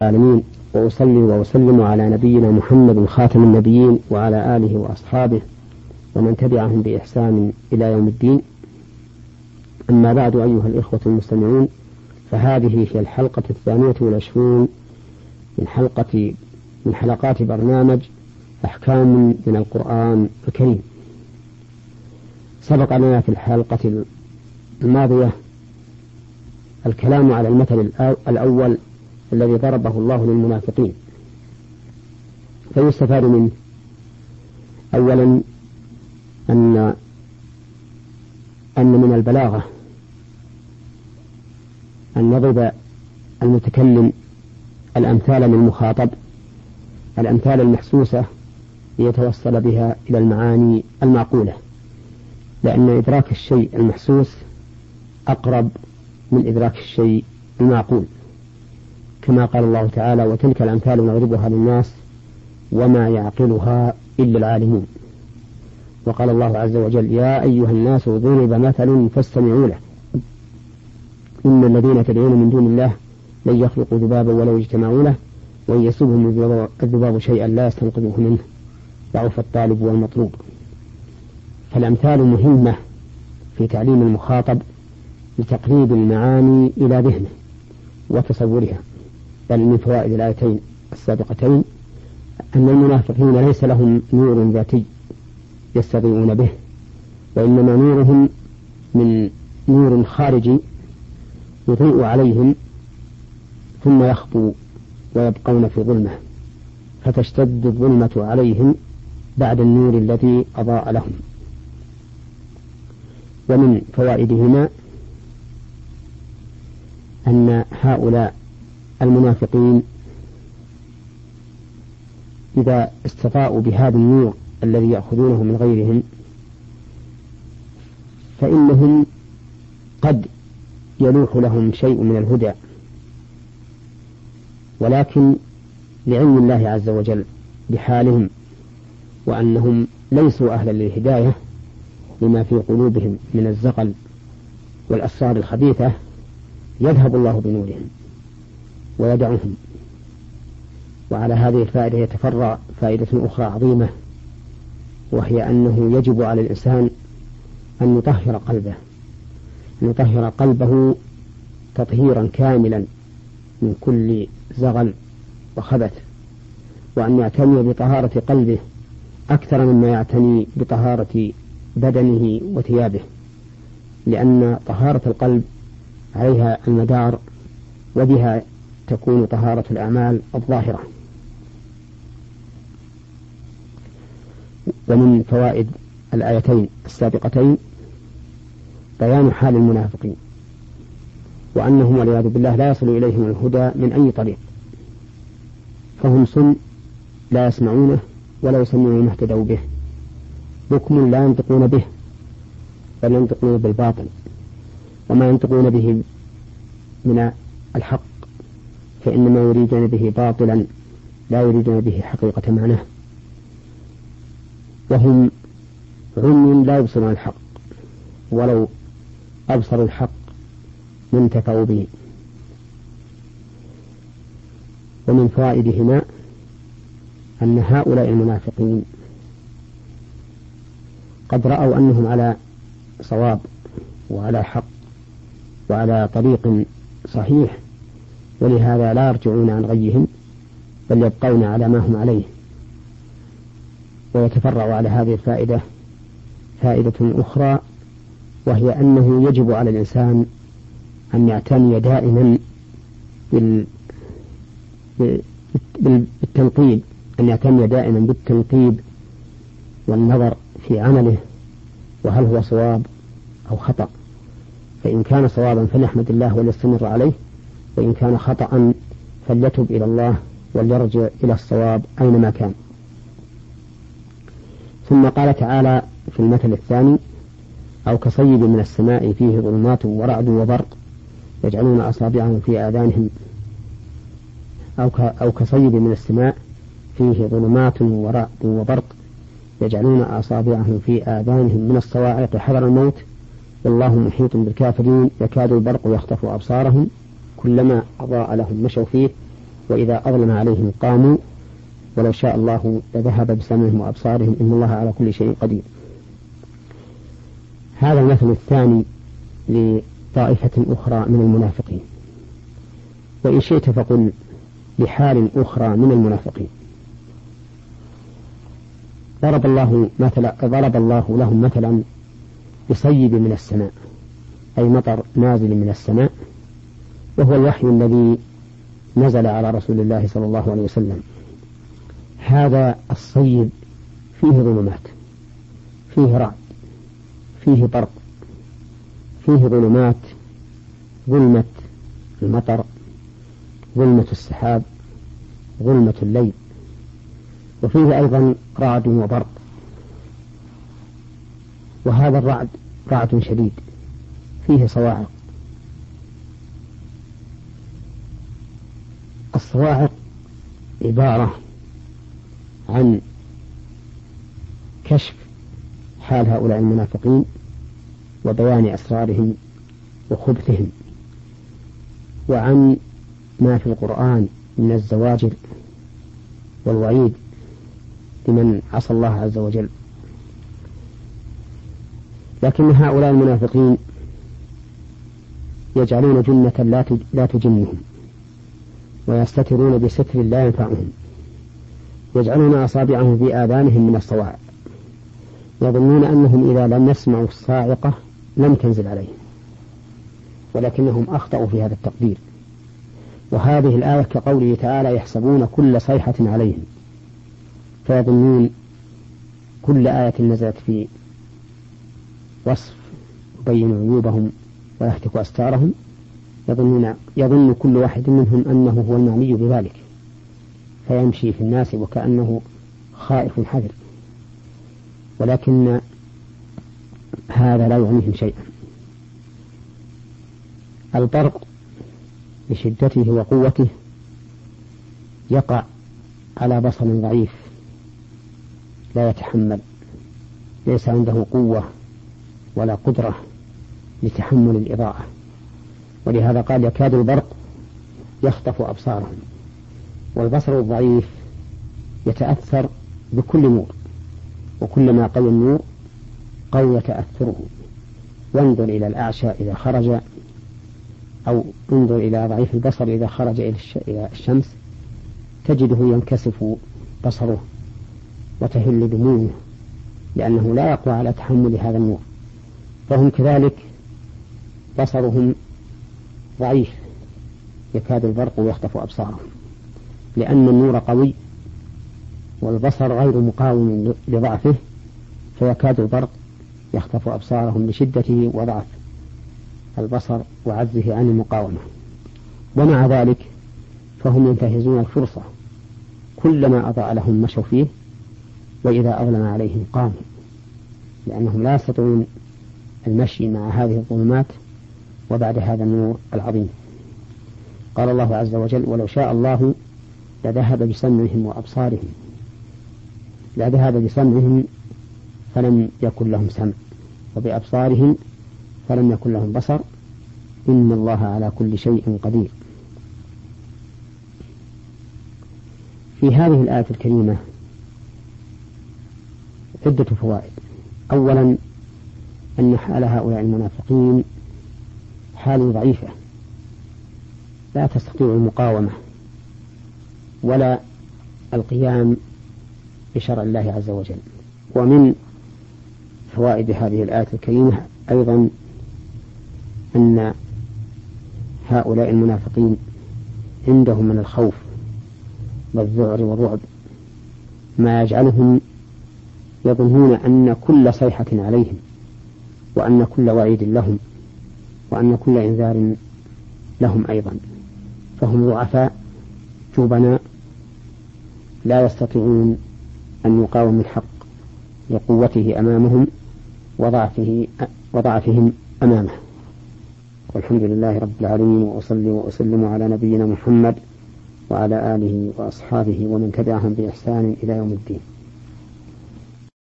العالمين، وأصلي وأسلم على نبينا محمد خاتم النبيين وعلى آله وأصحابه ومن تبعهم بإحسان إلى يوم الدين. أما بعد، أيها الإخوة المستمعون، فهذه هي الحلقة 28 من حلقات برنامج أحكام من القرآن الكريم. سبق لنا في الحلقة الماضية الكلام على المثل الأول الذي ضربه الله للمنافقين، فيستفاد منه أولا أن من البلاغة أن يضرب المتكلم الأمثال للمخاطب، الأمثال المحسوسة ليتوصل بها إلى المعاني المعقولة، لأن إدراك الشيء المحسوس أقرب من إدراك الشيء المعقول، كما قال الله تعالى: وتلك الأمثال نضربها للناس وما يعقلها إلا العالمون. وقال الله عز وجل: يا أيها الناس ضرب مثل فاستمعوا له إن الذين تدعون من دون الله لن يخلقوا ذبابا ولو اجتمعوا له وإن يسلبهم الذباب شيئا لا يستنقذوه منه ضعف الطالب والمطلوب. فالأمثال مهمة في تعليم المخاطب لتقريب المعاني إلى ذهنه وتصورها. بل من فوائد الآيتين السابقتين أن المنافقين ليس لهم نور ذاتي يستضيئون به، وإنما نورهم من نور خارجي يضيء عليهم ثم يخبو ويبقون في ظلمة، فتشتد الظلمة عليهم بعد النور الذي أضاء لهم. ومن فوائدهما أن هؤلاء المنافقين إذا استضاءوا بهذا النور الذي يأخذونه من غيرهم فإنهم قد يلوح لهم شيء من الهدى، ولكن لعلم الله عز وجل بحالهم وأنهم ليسوا أهلا للهداية لما في قلوبهم من الزغل والأسرار الخبيثة، يذهب الله بنورهم ويدعهم. وعلى هذه الفائدة يتفرع فائدة أخرى عظيمة، وهي أنه يجب على الإنسان أن يطهر قلبه تطهيرا كاملا من كل زغل وخبث، وأن يعتني بطهارة قلبه أكثر مما يعتني بطهارة بدنه وثيابه، لأن طهارة القلب عليها المدار وبها تكون طهارة الأعمال الظاهرة. ومن فوائد الآيتين السابقتين بيان حال المنافقين، وأنهم والعياذ بالله لا يصل إليهم الهدى من أي طريق، فهم صم لا يسمعونه ولو سمعوا ما اهتدوا به، بكم لا ينطقون به بل ينطقون بالباطل، وما ينطقون به من الحق فإنما يريدون به باطلا لا يريدون به حقيقة معناه، وهم عمي لا يبصرون الحق ولو أبصروا الحق ما انتفعوا به. ومن فوائدهما أن هؤلاء المنافقين قد رأوا أنهم على صواب وعلى حق وعلى طريق صحيح، ولهذا لا يرجعون عن غيهم بل يبقون على ما هم عليه. ويتفرع على هذه الفائدة فائدة أخرى، وهي أنه يجب على الإنسان أن يعتني دائما بالتنقيب، أن يعتني دائما بالتنقيب والنظر في عمله، وهل هو صواب أو خطأ، فإن كان صوابا فليحمد الله وليستمر عليه، وإن كان خطأ فليتب إلى الله وليرجع إلى الصواب أينما كان. ثم قال تعالى في المثل الثاني: أو كصيب من السماء فيه ظلمات ورعد وبرق يجعلون أصابعهم في آذانهم أو كصيب من السماء فيه ظلمات ورعد وبرق يجعلون أصابعهم في آذانهم من الصواعق حذر الموت والله محيط بالكافرين يكاد البرق يخطف أبصارهم كلما أضاء لهم مشوا فيه وإذا أظلم عليهم قاموا ولو شاء الله لذهب بسمعهم وأبصارهم إن الله على كل شيء قدير. هذا المثل الثاني لطائفة أخرى من المنافقين. وإن شئت فقل لحال أخرى من المنافقين. ضرب الله لهم مثلا بصيب من السماء، أي مطر نازل من السماء، وهو الوحي الذي نزل على رسول الله صلى الله عليه وسلم. هذا الصيب فيه ظلمات، فيه رعد، فيه برق، فيه ظلمات، ظلمة المطر، ظلمة السحاب، ظلمة الليل، وفيه أيضا رعد وبرق. وهذا الرعد رعد شديد فيه صواعق. الصواعق عبارة عن كشف حال هؤلاء المنافقين وبيان أسرارهم وخبثهم، وعن ما في القرآن من الزواجر والوعيد لمن عصى الله عز وجل. لكن هؤلاء المنافقين يجعلون جنة لا تجنهم، ويستترون بستر لا ينفعهم، يجعلون أصابعهم في آذانهم من الصواعق، يظنون أنهم إذا لم يسمعوا الصاعقة لم تنزل عليهم، ولكنهم أخطأوا في هذا التقدير. وهذه الآية كقوله تعالى يحسبون كل صيحة عليهم، فيظنون كل آية نزلت في وصف يبين عيوبهم ويهتك أستارهم يظن كل واحد منهم أنه هو المعني بذلك، فيمشي في الناس وكأنه خائف حذر، ولكن هذا لا يعنيهم شيئا. البرق بشدته وقوته يقع على بصر ضعيف لا يتحمل، ليس عنده قوة ولا قدرة لتحمل الإضاءة، ولهذا قال يكاد البرق يخطف أبصارهم. والبصر الضعيف يتأثر بكل نور، وكلما قوى النور قوي تأثره. وانظر إلى الأعشى إذا خرج، أو انظر إلى ضعيف البصر إذا خرج إلى الشمس تجده ينكسف بصره وتهل دموعه، لأنه لا يقوى على تحمل هذا النور. فهم كذلك بصرهم ضعيف، يكاد البرق يخطف أبصارهم، لأن النور قوي والبصر غير مقاوم لضعفه، فيكاد البرق يخطف أبصارهم لشدته وضعف البصر وعجزه عن المقاومة. ومع ذلك فهم ينتهزون الفرصة، كلما أضاء لهم مشوا فيه، وإذا أظلم عليهم قاموا، لأنهم لا يستطيعون المشي مع هذه الظلمات وبعد هذا النور العظيم. قال الله عز وجل ولو شاء الله لذهب بسمعهم وأبصارهم، لذهب بسمعهم فلم يكن لهم سمع، وبأبصارهم فلم يكن لهم بصر، إن الله على كل شيء قدير. في هذه الآية الكريمة عدة فوائد. أولا أن حال هؤلاء المنافقين حال ضعيفة لا تستطيع المقاومة ولا القيام بشرع الله عز وجل. ومن فوائد هذه الآية الكريمة أيضا أن هؤلاء المنافقين عندهم من الخوف والذعر والرعب ما يجعلهم يظنون أن كل صيحة عليهم، وأن كل وعيد لهم، وأن كل إنذار لهم أيضا. فهم ضعفاء جبناء لا يستطيعون أن يقاوموا الحق لقوته أمامهم وضعفهم أمامه. والحمد لله رب العالمين، وأصلي وأسلم على نبينا محمد وعلى آله وأصحابه ومن تبعهم بإحسان إلى يوم الدين.